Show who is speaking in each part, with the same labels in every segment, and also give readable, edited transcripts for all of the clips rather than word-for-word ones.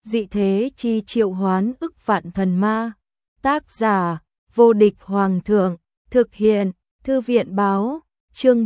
Speaker 1: dị thế chi triệu hoán ức vạn thần ma. Tác giả, vô địch hoàng thượng, thực hiện, thư viện báo, chương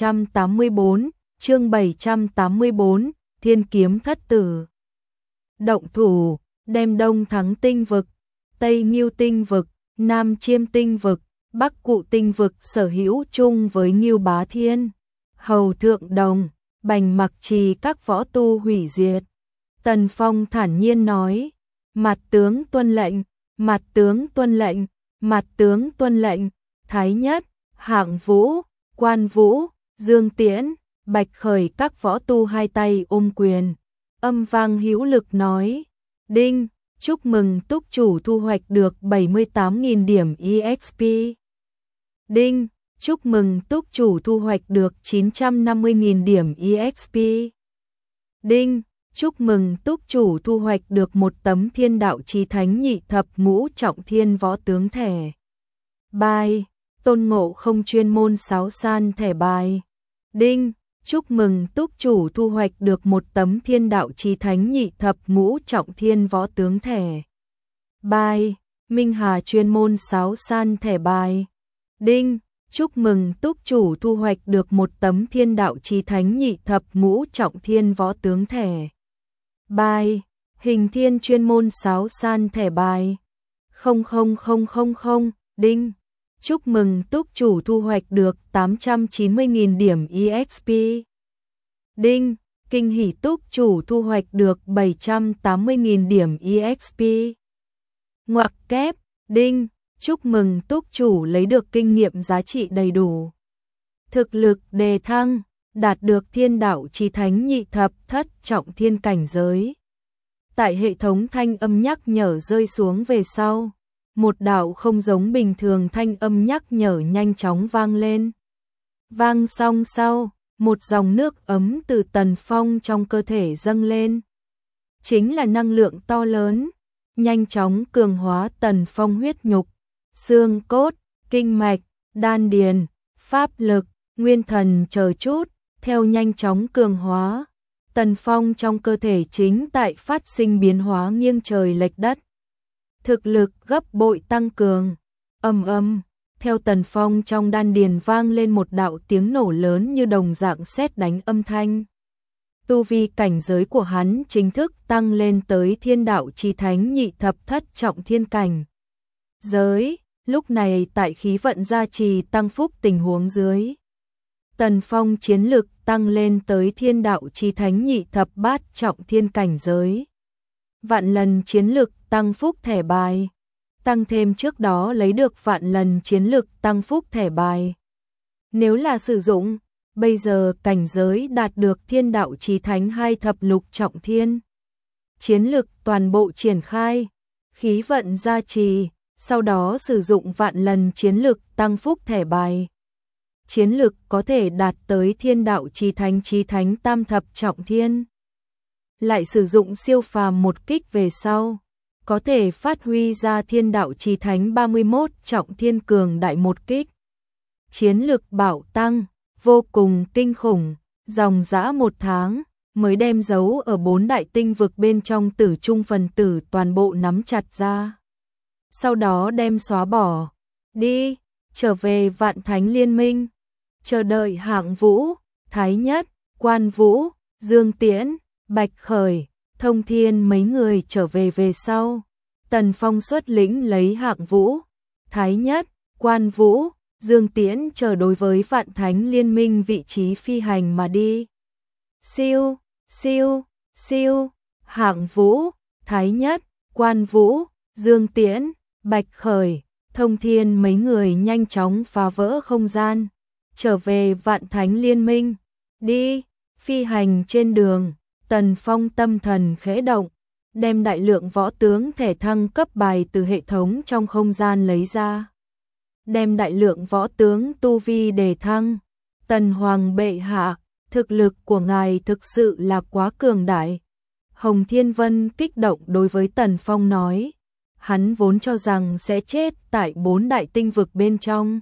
Speaker 1: 784, Thiên kiếm thất tử. Động thủ, đem Đông Thắng tinh vực, Tây Ngưu tinh vực, Nam Chiêm tinh vực, Bắc Cụ tinh vực sở hữu chung với Ngưu Bá Thiên, Hầu Thượng Đồng, Bành Mặc Trì các võ tu hủy diệt. Tần Phong thản nhiên nói, mặt tướng tuân lệnh, mặt tướng tuân lệnh, mặt tướng tuân lệnh. Thái Nhất, Hạng Vũ, Quan Vũ, Dương Tiễn, Bạch Khởi các võ tu hai tay ôm quyền, âm vang hữu lực nói, đinh, chúc mừng túc chủ thu hoạch được 78.000 điểm EXP. Đinh, chúc mừng túc chủ thu hoạch được 950.000 điểm EXP. Đinh, chúc mừng túc chủ thu hoạch được một tấm Thiên Đạo Chí Thánh Nhị Thập Ngũ Trọng Thiên võ tướng thẻ bài. Tôn Ngộ Không chuyên môn sáo san thẻ bài. Đinh, chúc mừng túc chủ thu hoạch được một tấm Thiên Đạo Chí Thánh Nhị Thập Ngũ Trọng Thiên võ tướng thẻ bài. Minh Hà chuyên môn sáo san thẻ bài. Đinh, chúc mừng túc chủ thu hoạch được một tấm Thiên Đạo Chí Thánh Nhị Thập Ngũ Trọng Thiên võ tướng thẻ bài. Hình Thiên chuyên môn sáo san thẻ bài. 00000. Đinh, chúc mừng túc chủ thu hoạch được 890.000 điểm EXP. Đinh, kinh hỉ túc chủ thu hoạch được 780.000 điểm EXP. Ngoặc kép. Đinh, chúc mừng túc chủ lấy được kinh nghiệm giá trị đầy đủ. Thực lực đề thăng, đạt được Thiên Đạo Chí Thánh Nhị Thập Thất Trọng Thiên cảnh giới. Tại hệ thống thanh âm nhắc nhở rơi xuống về sau, một đạo không giống bình thường thanh âm nhắc nhở nhanh chóng vang lên. Vang xong sau, một dòng nước ấm từ Tần Phong trong cơ thể dâng lên. Chính là năng lượng to lớn, nhanh chóng cường hóa Tần Phong huyết nhục, xương cốt, kinh mạch, đan điền, pháp lực, nguyên thần chờ chút, theo nhanh chóng cường hóa. Tần Phong trong cơ thể chính tại phát sinh biến hóa nghiêng trời lệch đất. Thực lực gấp bội tăng cường. Ầm ầm, theo Tần Phong trong đan điền vang lên một đạo tiếng nổ lớn như đồng dạng sét đánh âm thanh. Tu vi cảnh giới của hắn chính thức tăng lên tới Thiên Đạo Chí Thánh Nhị Thập Thất Trọng Thiên cảnh giới. Lúc này tại khí vận gia trì tăng phúc tình huống dưới, Tần Phong chiến lực tăng lên tới Thiên Đạo Chí Thánh Nhị Thập Bát Trọng Thiên cảnh giới. Vạn lần chiến lực tăng phúc thẻ bài, tăng thêm trước đó lấy được vạn lần chiến lực tăng phúc thẻ bài. Nếu là sử dụng, bây giờ cảnh giới đạt được Thiên Đạo Chí Thánh hai thập lục trọng thiên. Chiến lực toàn bộ triển khai, khí vận gia trì, sau đó sử dụng vạn lần chiến lực tăng phúc thẻ bài. Chiến lực có thể đạt tới Thiên Đạo Chí Thánh tam thập trọng thiên. Lại sử dụng siêu phàm một kích về sau, có thể phát huy ra Thiên Đạo Chí Thánh 31 trọng thiên cường đại một kích. Chiến lực bạo tăng, vô cùng kinh khủng, dòng dã một tháng mới đem giấu ở 4 đại tinh vực bên trong tử trung phần tử toàn bộ nắm chặt ra. Sau đó đem xóa bỏ, đi, trở về Vạn Thánh Liên Minh, chờ đợi Hạng Vũ, Thái Nhất, Quan Vũ, Dương Tiễn, Bạch Khởi, Thông Thiên mấy người trở về sau. Tần Phong xuất lĩnh lấy Hạng Vũ, Thái Nhất, Quan Vũ, Dương Tiễn chờ đối với Vạn Thánh Liên Minh vị trí phi hành mà đi. Siêu, siêu, siêu, Hạng Vũ, Thái Nhất, Quan Vũ, Dương Tiễn, Bạch Khởi, Thông Thiên mấy người nhanh chóng phá vỡ không gian, trở về Vạn Thánh Liên Minh. Đi, phi hành trên đường, Tần Phong tâm thần khẽ động, đem đại lượng võ tướng thẻ thăng cấp bài từ hệ thống trong không gian lấy ra. Đem đại lượng võ tướng tu vi đề thăng. Tần Hoàng bệ hạ, thực lực của ngài thực sự là quá cường đại. Hồng Thiên Vân kích động đối với Tần Phong nói. Hắn vốn cho rằng sẽ chết tại 4 đại tinh vực bên trong.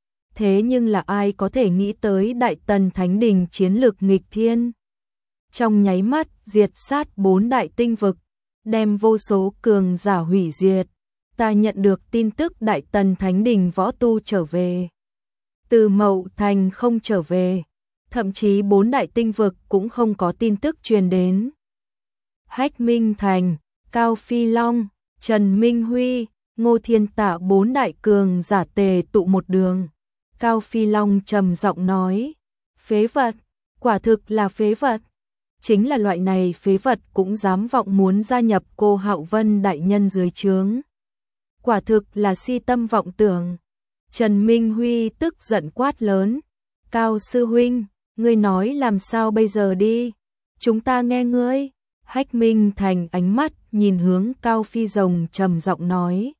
Speaker 1: Thế nhưng là ai có thể nghĩ tới Đại Tần Thánh Đình chiến lược nghịch thiên. Trong nháy mắt diệt sát 4 đại tinh vực, đem vô số cường giả hủy diệt. Ta nhận được tin tức Đại Tần Thánh Đình võ tu trở về. Từ Mậu Thành không trở về, thậm chí 4 đại tinh vực cũng không có tin tức truyền đến. Hách Minh Thành, Cao Phi Long, Trần Minh Huy, Ngô Thiên Tạ 4 đại cường giả tề tụ một đường. Cao Phi Long trầm giọng nói, phế vật, quả thực là phế vật. Chính là loại này phế vật cũng dám vọng muốn gia nhập Cô Hạo Vân đại nhân dưới trướng. Quả thực là si tâm vọng tưởng. Trần Minh Huy tức giận quát lớn, Cao sư huynh, ngươi nói làm sao bây giờ đi, chúng ta nghe ngươi. Hách Minh Thành ánh mắt nhìn hướng Cao Phi Rồng trầm giọng nói,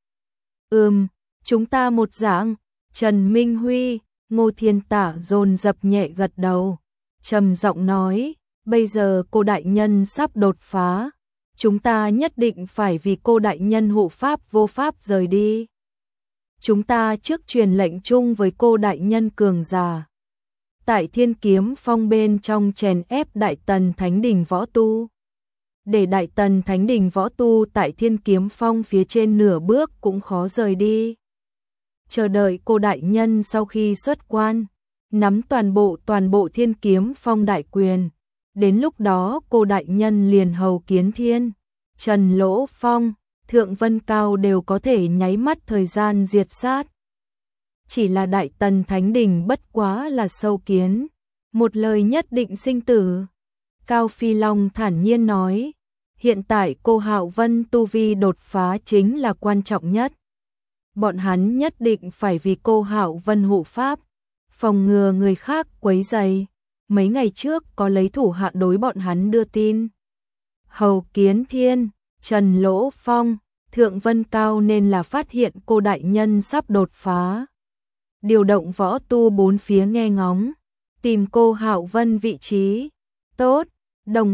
Speaker 1: chúng ta một dạng. Trần Minh Huy, Ngô Thiên Tạ dồn dập nhẹ gật đầu, trầm giọng nói, bây giờ cô đại nhân sắp đột phá, chúng ta nhất định phải vì cô đại nhân hộ pháp vô pháp rời đi. Chúng ta trước truyền lệnh chung với cô đại nhân cường giả, tại Thiên Kiếm Phong bên trong chèn ép Đại Tần Thánh Đình võ tu, để Đại Tần Thánh Đình võ tu tại Thiên Kiếm Phong phía trên nửa bước cũng khó rời đi. Chờ đợi cô đại nhân sau khi xuất quan, nắm toàn bộ Thiên Kiếm Phong đại quyền, đến lúc đó cô đại nhân liền hầu kiến thiên, Trần Lỗ Phong, Thượng Vân Cao đều có thể nháy mắt thời gian diệt sát. Chỉ là Đại Tần Thánh Đình bất quá là sâu kiến, một lời nhất định sinh tử. Cao Phi Long thản nhiên nói, hiện tại Cô Hạo Vân tu vi đột phá chính là quan trọng nhất. Bọn hắn nhất định phải vì Cô Hạo Vân hộ pháp, phòng ngừa người khác quấy rầy. Mấy ngày trước có lấy thủ hạ đối bọn hắn đưa tin, hầu kiến thiên, Trần Lỗ Phong, Thượng Vân Cao nên là phát hiện cô đại nhân sắp đột phá. Điều động võ tu bốn phía nghe ngóng, tìm Cô Hạo Vân vị trí. Tốt, đồng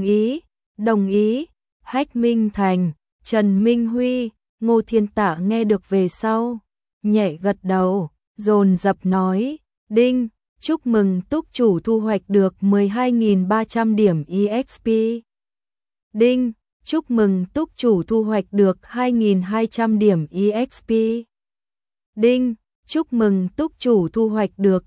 Speaker 1: ý. Hách Minh Thành, Trần Minh Huy, Ngô Thiên Tạ nghe được về sau, nhẹ gật đầu, dồn dập nói, đinh, chúc mừng túc chủ thu hoạch được 12.300 điểm EXP. Đinh, chúc mừng túc chủ thu hoạch được 2.200 điểm EXP. Đinh, chúc mừng túc chủ thu hoạch được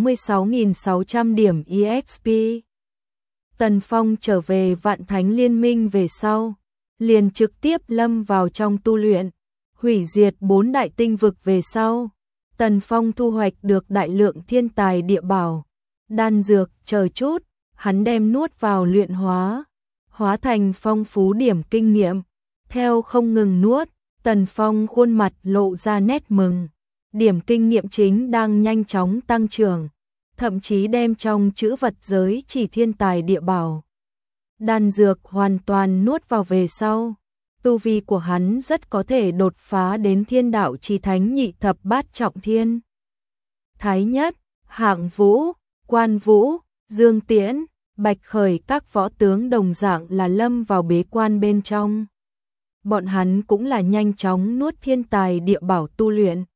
Speaker 1: 66.600 điểm EXP. Tần Phong trở về Vạn Thánh Liên Minh về sau, liền trực tiếp lâm vào trong tu luyện, hủy diệt 4 đại tinh vực về sau. Tần Phong thu hoạch được đại lượng thiên tài địa bảo, đan dược chờ chút, hắn đem nuốt vào luyện hóa thành phong phú điểm kinh nghiệm. Theo không ngừng nuốt, Tần Phong khuôn mặt lộ ra nét mừng, điểm kinh nghiệm chính đang nhanh chóng tăng trưởng, thậm chí đem trong chữ vật giới chỉ thiên tài địa bảo, đan dược hoàn toàn nuốt vào về sau. Tu vi của hắn rất có thể đột phá đến thiên đạo chi thánh nhị thập bát trọng thiên. Thái Nhất, Hạng Vũ, Quan Vũ, Dương Tiễn, Bạch Khởi các võ tướng đồng dạng là lâm vào bế quan bên trong. Bọn hắn cũng là nhanh chóng nuốt thiên tài địa bảo tu luyện.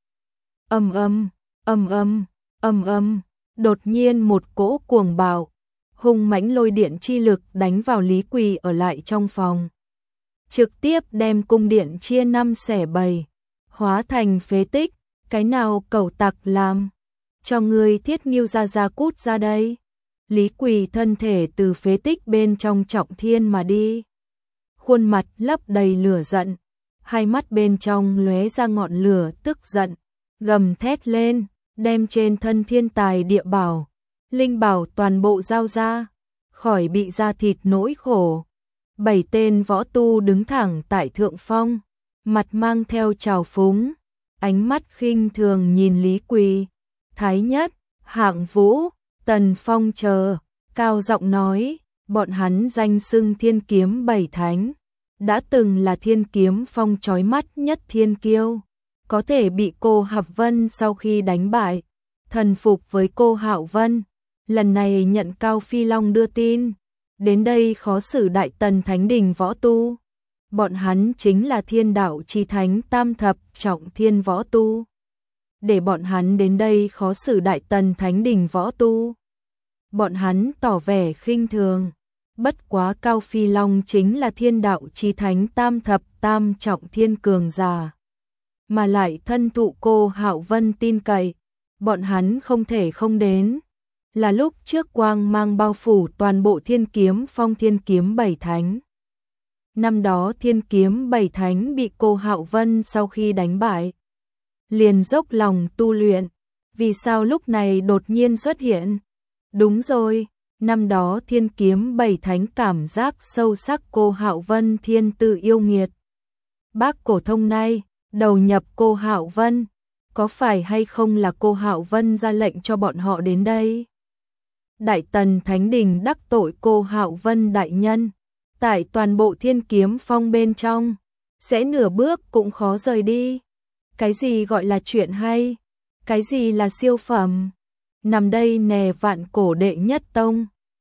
Speaker 1: Đột nhiên một cỗ cuồng bạo, hung mãnh lôi điện chi lực đánh vào Lý Quỳ ở lại trong phòng, trực tiếp đem cung điện chia 5 xẻ 7, hóa thành phế tích. Cái nào cẩu tặc làm cho người Thiết Ngưu ra cút ra đây. Lý Quỳ thân thể từ phế tích bên trong trọng thiên mà đi, khuôn mặt lấp đầy lửa giận, hai mắt bên trong lóe ra ngọn lửa tức giận, gầm thét lên, đem trên thân thiên tài địa bảo, linh bảo toàn bộ giao ra, khỏi bị da thịt nỗi khổ. 7 tên võ tu đứng thẳng tại thượng phong, mặt mang theo trào phúng, ánh mắt khinh thường nhìn Lý Quỳ. Thái Nhất, Hạng Vũ, Tần Phong chờ, cao giọng nói, bọn hắn danh xưng Thiên Kiếm 7 Thánh, đã từng là Thiên Kiếm Phong chói mắt nhất thiên kiêu, có thể bị Cô Hạo Vân sau khi đánh bại, thần phục với Cô Hạo Vân. Lần này nhận Cao Phi Long đưa tin, đến đây khó xử Đại Tần Thánh Đình võ tu. Bọn hắn chính là thiên đạo chi thánh tam thập trọng thiên võ tu. Để bọn hắn đến đây khó xử Đại Tần Thánh Đình võ tu. Bọn hắn tỏ vẻ khinh thường, Bất quá Cao Phi Long chính là thiên đạo chí thánh tam thập tam trọng thiên cường giả, mà lại thân thụ cô Hạo Vân tin cậy, bọn hắn không thể không đến. Là lúc trước quang mang bao phủ toàn bộ Thiên Kiếm Phong Thiên Kiếm Bảy Thánh. Năm đó Thiên Kiếm Bảy Thánh bị cô Hạo Vân sau khi đánh bại, liền dốc lòng tu luyện, vì sao lúc này đột nhiên xuất hiện? Đúng rồi, năm đó Thiên Kiếm Bảy Thánh cảm giác sâu sắc cô Hạo Vân thiên tư yêu nghiệt. Bác cổ thông nay, đầu nhập cô Hạo Vân, có phải hay không là cô Hạo Vân ra lệnh cho bọn họ đến đây? Đại Tần Thánh Đình đắc tội cô Hạo Vân đại nhân, tại toàn bộ Thiên Kiếm Phong bên trong, sẽ nửa bước cũng khó rời đi. Cái gì gọi là chuyện hay? Cái gì là siêu phẩm? Nằm đây nè vạn cổ đệ nhất tông.